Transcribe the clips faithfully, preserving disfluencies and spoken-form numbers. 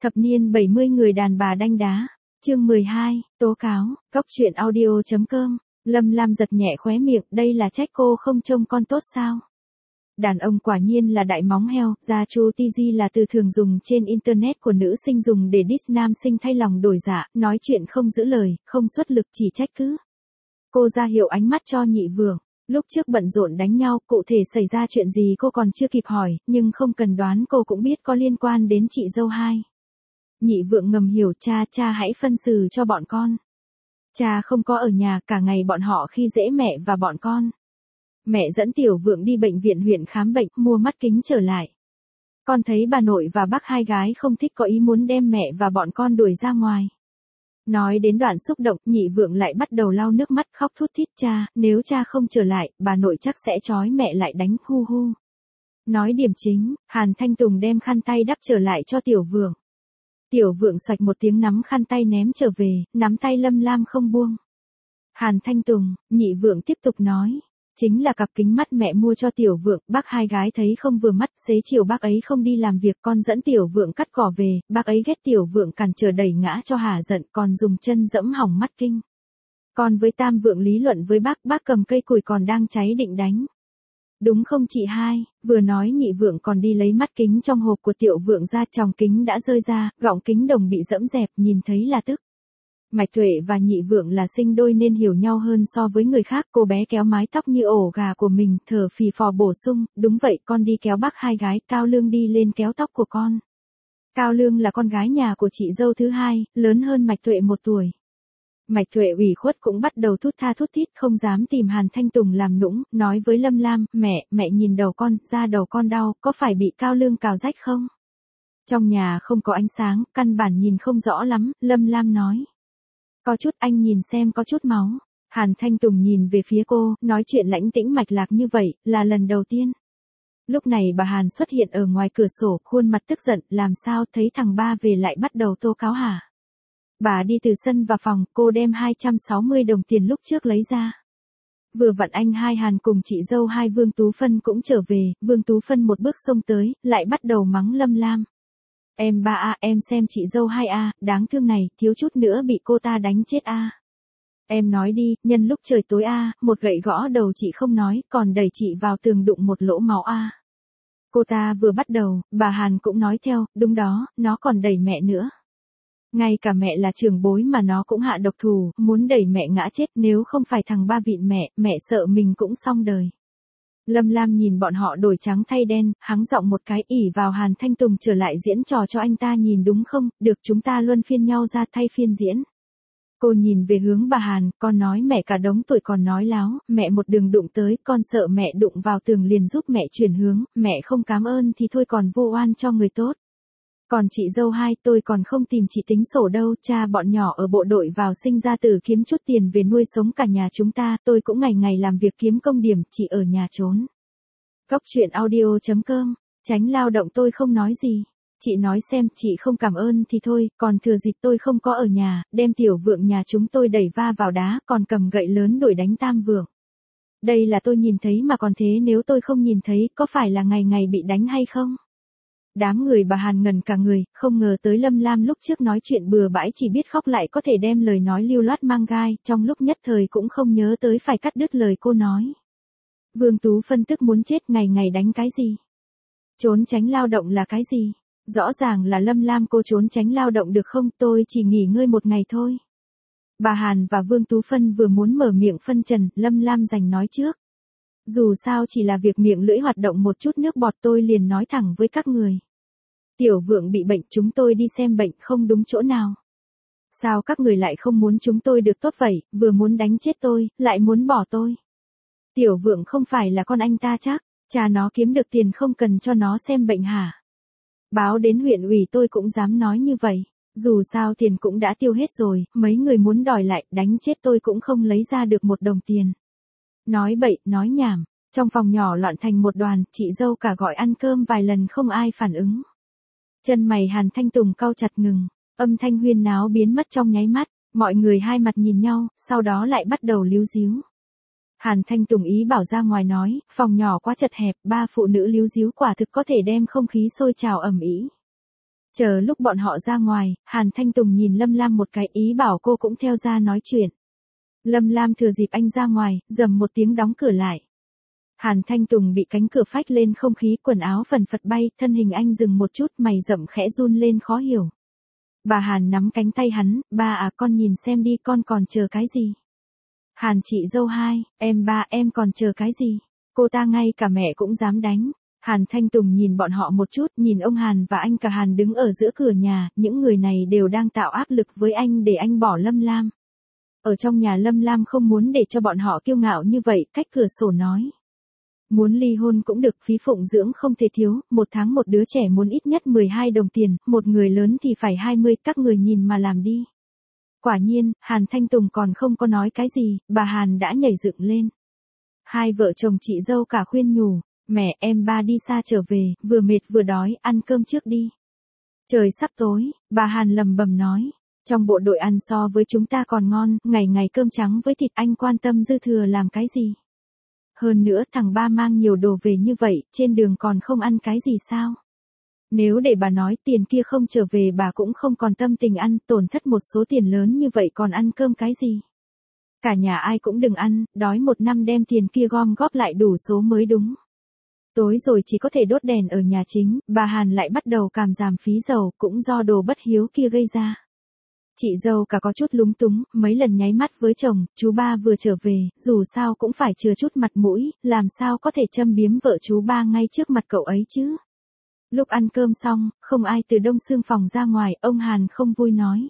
Thập niên bảy mươi người đàn bà đanh đá. Chương mười hai, tố cáo, cóc truyện audio chấm com. Lâm Lam giật nhẹ khóe miệng, đây là trách cô không trông con tốt sao? Đàn ông quả nhiên là đại móng heo, gia chu ti di là từ thường dùng trên internet của nữ sinh dùng để diss nam sinh thay lòng đổi dạ, nói chuyện không giữ lời, không xuất lực chỉ trách cứ. Cô ra hiệu ánh mắt cho nhị vượng. Lúc trước bận rộn đánh nhau, cụ thể xảy ra chuyện gì cô còn chưa kịp hỏi, nhưng không cần đoán cô cũng biết có liên quan đến chị dâu hai. Nhị vượng ngầm hiểu, cha cha hãy phân xử cho bọn con. Cha không có ở nhà, cả ngày bọn họ khi dễ mẹ và bọn con. Mẹ dẫn tiểu vượng đi bệnh viện huyện khám bệnh, mua mắt kính trở lại. Con thấy bà nội và bác hai gái không thích, có ý muốn đem mẹ và bọn con đuổi ra ngoài. Nói đến đoạn xúc động, nhị vượng lại bắt đầu lau nước mắt khóc thút thít, cha, nếu cha không trở lại, bà nội chắc sẽ trói mẹ lại đánh, hu hu. Nói điểm chính, Hàn Thanh Tùng đem khăn tay đắp trở lại cho tiểu vượng. Tiểu vượng xoạch một tiếng nắm khăn tay ném trở về, nắm tay Lâm Lam không buông. Hàn Thanh Tùng, nhị vượng tiếp tục nói. Chính là cặp kính mắt mẹ mua cho tiểu vượng, bác hai gái thấy không vừa mắt, xế chiều bác ấy không đi làm việc, con dẫn tiểu vượng cắt cỏ về, bác ấy ghét tiểu vượng cản trở đẩy ngã cho hả giận, còn dùng chân dẫm hỏng mắt kinh. Còn với tam vượng lý luận với bác, bác cầm cây củi còn đang cháy định đánh. Đúng không chị hai? Vừa nói nhị vượng còn đi lấy mắt kính trong hộp của tiểu vượng ra, tròng kính đã rơi ra, gọng kính đồng bị dẫm dẹp, nhìn thấy là tức. Mạch Tuệ và nhị vượng là sinh đôi nên hiểu nhau hơn so với người khác, cô bé kéo mái tóc như ổ gà của mình, thở phì phò bổ sung, đúng vậy, con đi kéo bác hai gái, Cao Lương đi lên kéo tóc của con. Cao Lương là con gái nhà của chị dâu thứ hai, lớn hơn Mạch Tuệ một tuổi. Mạch Tuệ ủy khuất cũng bắt đầu thút tha thút thít, không dám tìm Hàn Thanh Tùng làm nũng, nói với Lâm Lam, mẹ, mẹ nhìn đầu con, da đầu con đau, có phải bị Cao Lương cào rách không? Trong nhà không có ánh sáng, căn bản nhìn không rõ lắm, Lâm Lam nói. Có chút, anh nhìn xem, có chút máu. Hàn Thanh Tùng nhìn về phía cô, nói chuyện lãnh tĩnh mạch lạc như vậy, là lần đầu tiên. Lúc này bà Hàn xuất hiện ở ngoài cửa sổ, khuôn mặt tức giận, làm sao, thấy thằng ba về lại bắt đầu tố cáo hả? Bà đi từ sân vào phòng, cô đem hai trăm sáu mươi đồng tiền lúc trước lấy ra. Vừa vặn anh hai Hàn cùng chị dâu hai Vương Tú Phân cũng trở về, Vương Tú Phân một bước xông tới, lại bắt đầu mắng Lâm Lam. Em ba a, em xem chị dâu hai a, đáng thương này, thiếu chút nữa bị cô ta đánh chết a. Em nói đi, nhân lúc trời tối a, một gậy gõ đầu chị không nói, còn đẩy chị vào tường đụng một lỗ máu a. Cô ta vừa bắt đầu, bà Hàn cũng nói theo, đúng đó, nó còn đẩy mẹ nữa. Ngay cả mẹ là trưởng bối mà nó cũng hạ độc thủ, muốn đẩy mẹ ngã chết, nếu không phải thằng ba vịn mẹ, mẹ sợ mình cũng xong đời. Lâm Lam nhìn bọn họ đổi trắng thay đen, hắng giọng một cái, ỉ vào Hàn Thanh Tùng trở lại diễn trò cho anh ta nhìn đúng không, được chúng ta luân phiên nhau ra thay phiên diễn. Cô nhìn về hướng bà Hàn, con nói mẹ cả đống tuổi còn nói láo, mẹ một đường đụng tới, con sợ mẹ đụng vào tường liền giúp mẹ chuyển hướng, mẹ không cảm ơn thì thôi còn vô oan cho người tốt. Còn chị dâu hai, tôi còn không tìm chị tính sổ đâu, cha bọn nhỏ ở bộ đội vào sinh ra tử kiếm chút tiền về nuôi sống cả nhà chúng ta, tôi cũng ngày ngày làm việc kiếm công điểm, chị ở nhà trốn. Cóc truyện audio chấm com, tránh lao động tôi không nói gì. Chị nói xem, chị không cảm ơn thì thôi, còn thừa dịp tôi không có ở nhà, đem tiểu vượng nhà chúng tôi đẩy va vào đá, còn cầm gậy lớn đuổi đánh tam vượng. Đây là tôi nhìn thấy mà còn thế nếu tôi không nhìn thấy, có phải là ngày ngày bị đánh hay không? Đám người bà Hàn ngần cả người, không ngờ tới Lâm Lam lúc trước nói chuyện bừa bãi chỉ biết khóc lại có thể đem lời nói lưu loát mang gai, trong lúc nhất thời cũng không nhớ tới phải cắt đứt lời cô nói. Vương Tú phân tức muốn chết, ngày ngày đánh cái gì? Trốn tránh lao động là cái gì? Rõ ràng là Lâm Lam, cô trốn tránh lao động được không, tôi chỉ nghỉ ngơi một ngày thôi. Bà Hàn và Vương Tú Phân vừa muốn mở miệng phân trần, Lâm Lam giành nói trước. Dù sao chỉ là việc miệng lưỡi hoạt động một chút nước bọt, tôi liền nói thẳng với các người. Tiểu vượng bị bệnh, chúng tôi đi xem bệnh không đúng chỗ nào. Sao các người lại không muốn chúng tôi được tốt vậy, vừa muốn đánh chết tôi, lại muốn bỏ tôi. Tiểu vượng không phải là con anh ta chắc, cha nó kiếm được tiền không cần cho nó xem bệnh hả? Báo đến huyện ủy tôi cũng dám nói như vậy. Dù sao tiền cũng đã tiêu hết rồi, mấy người muốn đòi lại, đánh chết tôi cũng không lấy ra được một đồng tiền. Nói bậy, nói nhảm, trong phòng nhỏ loạn thành một đoàn, chị dâu cả gọi ăn cơm vài lần không ai phản ứng. Chân mày Hàn Thanh Tùng cau chặt ngừng, âm thanh huyên náo biến mất trong nháy mắt, mọi người hai mặt nhìn nhau, sau đó lại bắt đầu líu díu. Hàn Thanh Tùng ý bảo ra ngoài nói, phòng nhỏ quá chật hẹp, ba phụ nữ líu díu quả thực có thể đem không khí sôi trào ầm ĩ. Chờ lúc bọn họ ra ngoài, Hàn Thanh Tùng nhìn Lâm Lam một cái ý bảo cô cũng theo ra nói chuyện. Lâm Lam thừa dịp anh ra ngoài, rầm một tiếng đóng cửa lại. Hàn Thanh Tùng bị cánh cửa phách lên không khí, quần áo phần phật bay, thân hình anh dừng một chút, mày rậm khẽ run lên khó hiểu. Bà Hàn nắm cánh tay hắn, ba à con nhìn xem đi, con còn chờ cái gì? Hàn chị dâu hai, em ba em còn chờ cái gì? Cô ta ngay cả mẹ cũng dám đánh. Hàn Thanh Tùng nhìn bọn họ một chút, nhìn ông Hàn và anh cả Hàn đứng ở giữa cửa nhà, những người này đều đang tạo áp lực với anh để anh bỏ Lâm Lam. Ở trong nhà Lâm Lam không muốn để cho bọn họ kiêu ngạo như vậy, cách cửa sổ nói. Muốn ly hôn cũng được, phí phụng dưỡng không thể thiếu, một tháng một đứa trẻ muốn ít nhất mười hai đồng tiền, một người lớn thì phải hai mươi, các người nhìn mà làm đi. Quả nhiên, Hàn Thanh Tùng còn không có nói cái gì, bà Hàn đã nhảy dựng lên. Hai vợ chồng chị dâu cả khuyên nhủ, mẹ em ba đi xa trở về, vừa mệt vừa đói, ăn cơm trước đi. Trời sắp tối, bà Hàn lầm bầm nói, trong bộ đội ăn so với chúng ta còn ngon, ngày ngày cơm trắng với thịt, anh quan tâm dư thừa làm cái gì. Hơn nữa thằng ba mang nhiều đồ về như vậy, trên đường còn không ăn cái gì sao? Nếu để bà nói tiền kia không trở về bà cũng không còn tâm tình ăn, tổn thất một số tiền lớn như vậy còn ăn cơm cái gì? Cả nhà ai cũng đừng ăn, đói một năm đem tiền kia gom góp lại đủ số mới đúng. Tối rồi chỉ có thể đốt đèn ở nhà chính, bà Hàn lại bắt đầu càm giảm phí dầu, cũng do đồ bất hiếu kia gây ra. Chị dâu cả có chút lúng túng, mấy lần nháy mắt với chồng, chú ba vừa trở về, dù sao cũng phải chừa chút mặt mũi, làm sao có thể châm biếm vợ chú ba ngay trước mặt cậu ấy chứ. Lúc ăn cơm xong, không ai từ đông xương phòng ra ngoài, ông Hàn không vui nói.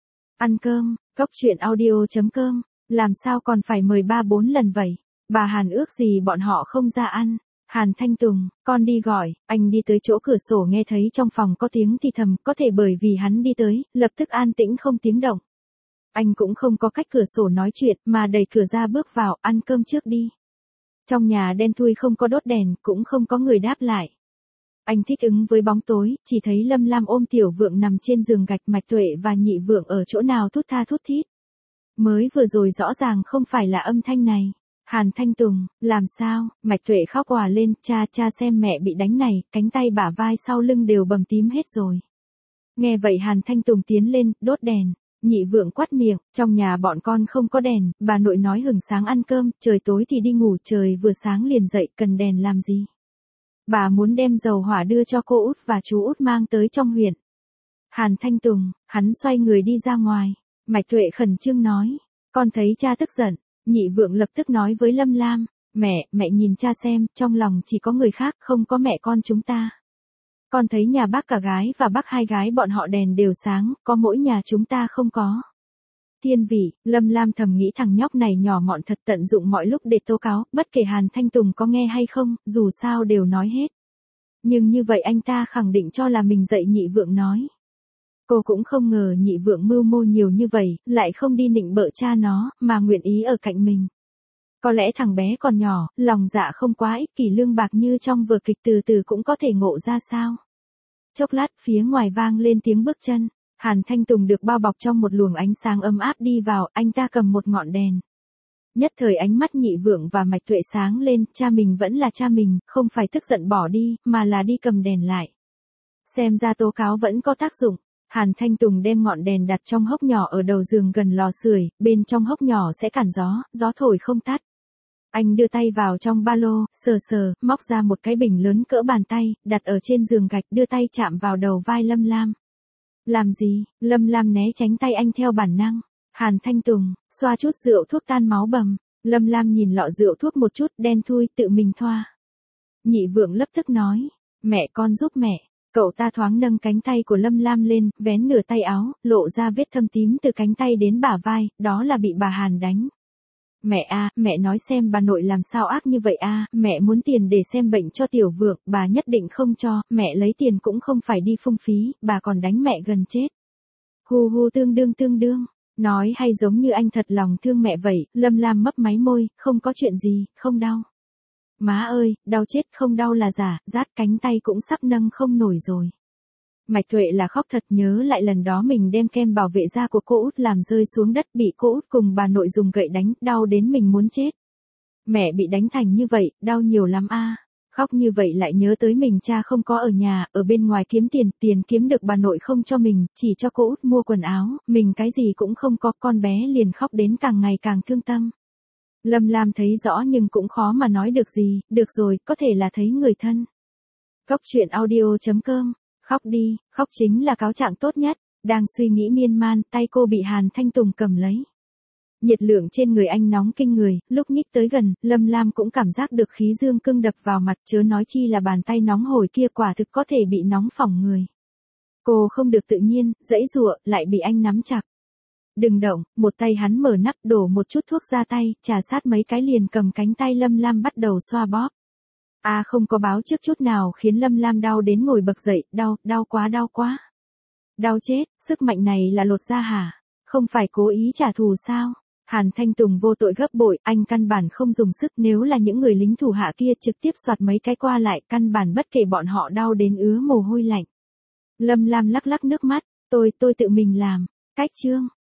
Ăn cơm, Cóc Truyện Audio chấm com, làm sao còn phải mời ba bốn lần vậy? Bà Hàn ước gì bọn họ không ra ăn. Hàn Thanh Tùng, con đi gọi, anh đi tới chỗ cửa sổ nghe thấy trong phòng có tiếng thì thầm, có thể bởi vì hắn đi tới, lập tức an tĩnh không tiếng động. Anh cũng không có cách cửa sổ nói chuyện, mà đẩy cửa ra bước vào, ăn cơm trước đi. Trong nhà đen thui không có đốt đèn, cũng không có người đáp lại. Anh thích ứng với bóng tối, chỉ thấy Lâm Lam ôm Tiểu Vượng nằm trên giường gạch, Mạch Tuệ và Nhị Vượng ở chỗ nào thút tha thút thít. Mới vừa rồi rõ ràng không phải là âm thanh này. Hàn Thanh Tùng, làm sao? Mạch Tuệ khóc òa lên, cha cha xem mẹ bị đánh này, cánh tay bả vai sau lưng đều bầm tím hết rồi. Nghe vậy Hàn Thanh Tùng tiến lên, đốt đèn. Nhị Vượng quát miệng, trong nhà bọn con không có đèn, bà nội nói hừng sáng ăn cơm, trời tối thì đi ngủ, trời vừa sáng liền dậy, cần đèn làm gì? Bà muốn đem dầu hỏa đưa cho cô út và chú út mang tới trong huyện. Hàn Thanh Tùng, hắn xoay người đi ra ngoài. Mạch Tuệ khẩn trương nói, con thấy cha tức giận. Nhị Vượng lập tức nói với Lâm Lam, mẹ, mẹ nhìn cha xem, trong lòng chỉ có người khác, không có mẹ con chúng ta. Con thấy nhà bác cả gái và bác hai gái bọn họ đèn đều sáng, có mỗi nhà chúng ta không có. Thiên vị, Lâm Lam thầm nghĩ thằng nhóc này nhỏ mọn thật, tận dụng mọi lúc để tố cáo, bất kể Hàn Thanh Tùng có nghe hay không, dù sao đều nói hết. Nhưng như vậy anh ta khẳng định cho là mình dạy Nhị Vượng nói. Cô cũng không ngờ Nhị Vượng mưu mô nhiều như vậy, lại không đi nịnh bợ cha nó, mà nguyện ý ở cạnh mình. Có lẽ thằng bé còn nhỏ, lòng dạ không quá ích kỷ lương bạc như trong vở kịch, từ từ cũng có thể ngộ ra sao. Chốc lát phía ngoài vang lên tiếng bước chân, Hàn Thanh Tùng được bao bọc trong một luồng ánh sáng ấm áp đi vào, anh ta cầm một ngọn đèn. Nhất thời ánh mắt Nhị Vượng và Mạch Tuệ sáng lên, cha mình vẫn là cha mình, không phải tức giận bỏ đi, mà là đi cầm đèn lại. Xem ra tố cáo vẫn có tác dụng. Hàn Thanh Tùng đem ngọn đèn đặt trong hốc nhỏ ở đầu giường gần lò sưởi, bên trong hốc nhỏ sẽ cản gió, gió thổi không tắt. Anh đưa tay vào trong ba lô, sờ sờ, móc ra một cái bình lớn cỡ bàn tay, đặt ở trên giường gạch, đưa tay chạm vào đầu vai Lâm Lam. Làm gì? Lâm Lam né tránh tay anh theo bản năng. Hàn Thanh Tùng, xoa chút rượu thuốc tan máu bầm. Lâm Lam nhìn lọ rượu thuốc một chút, đen thui, tự mình thoa. Nhị Vượng lập tức nói, mẹ con giúp mẹ. Cậu ta thoáng nâng cánh tay của Lâm Lam lên, vén nửa tay áo, lộ ra vết thâm tím từ cánh tay đến bả vai, đó là bị bà Hàn đánh. Mẹ a, mẹ nói xem bà nội làm sao ác như vậy a, mẹ muốn tiền để xem bệnh cho Tiểu Vượng, bà nhất định không cho, mẹ lấy tiền cũng không phải đi phung phí, bà còn đánh mẹ gần chết. Hu hu tương đương tương đương, nói hay giống như anh thật lòng thương mẹ vậy, Lâm Lam mấp máy môi, không có chuyện gì, không đau. Má ơi, đau chết, không đau là giả, rát cánh tay cũng sắp nâng không nổi rồi. Mạch Tuệ là khóc thật, nhớ lại lần đó mình đem kem bảo vệ da của cô út làm rơi xuống đất, bị cô út cùng bà nội dùng gậy đánh, đau đến mình muốn chết. Mẹ bị đánh thành như vậy, đau nhiều lắm a. Khóc như vậy lại nhớ tới mình cha không có ở nhà, ở bên ngoài kiếm tiền, tiền kiếm được bà nội không cho mình, chỉ cho cô út mua quần áo, mình cái gì cũng không có, con bé liền khóc đến càng ngày càng thương tâm. Lâm Lam thấy rõ nhưng cũng khó mà nói được gì, được rồi, có thể là thấy người thân. Cốc truyện audio chấm com, khóc đi, khóc chính là cáo trạng tốt nhất, đang suy nghĩ miên man, tay cô bị Hàn Thanh Tùng cầm lấy. Nhiệt lượng trên người anh nóng kinh người, lúc nhích tới gần, Lâm Lam cũng cảm giác được khí dương cương đập vào mặt, chớ nói chi là bàn tay nóng hổi kia quả thực có thể bị nóng phỏng người. Cô không được tự nhiên, giãy giụa, lại bị anh nắm chặt. Đừng động, một tay hắn mở nắp đổ một chút thuốc ra tay, trà sát mấy cái liền cầm cánh tay Lâm Lam bắt đầu xoa bóp. A à, không có báo trước chút nào khiến Lâm Lam đau đến ngồi bật dậy, đau, đau quá đau quá. Đau chết, sức mạnh này là lột da hả? Không phải cố ý trả thù sao? Hàn Thanh Tùng vô tội gấp bội, anh căn bản không dùng sức, nếu là những người lính thủ hạ kia trực tiếp soạt mấy cái qua lại, căn bản bất kể bọn họ đau đến ứa mồ hôi lạnh. Lâm Lam lắc lắc nước mắt, tôi, tôi tự mình làm, cách chương.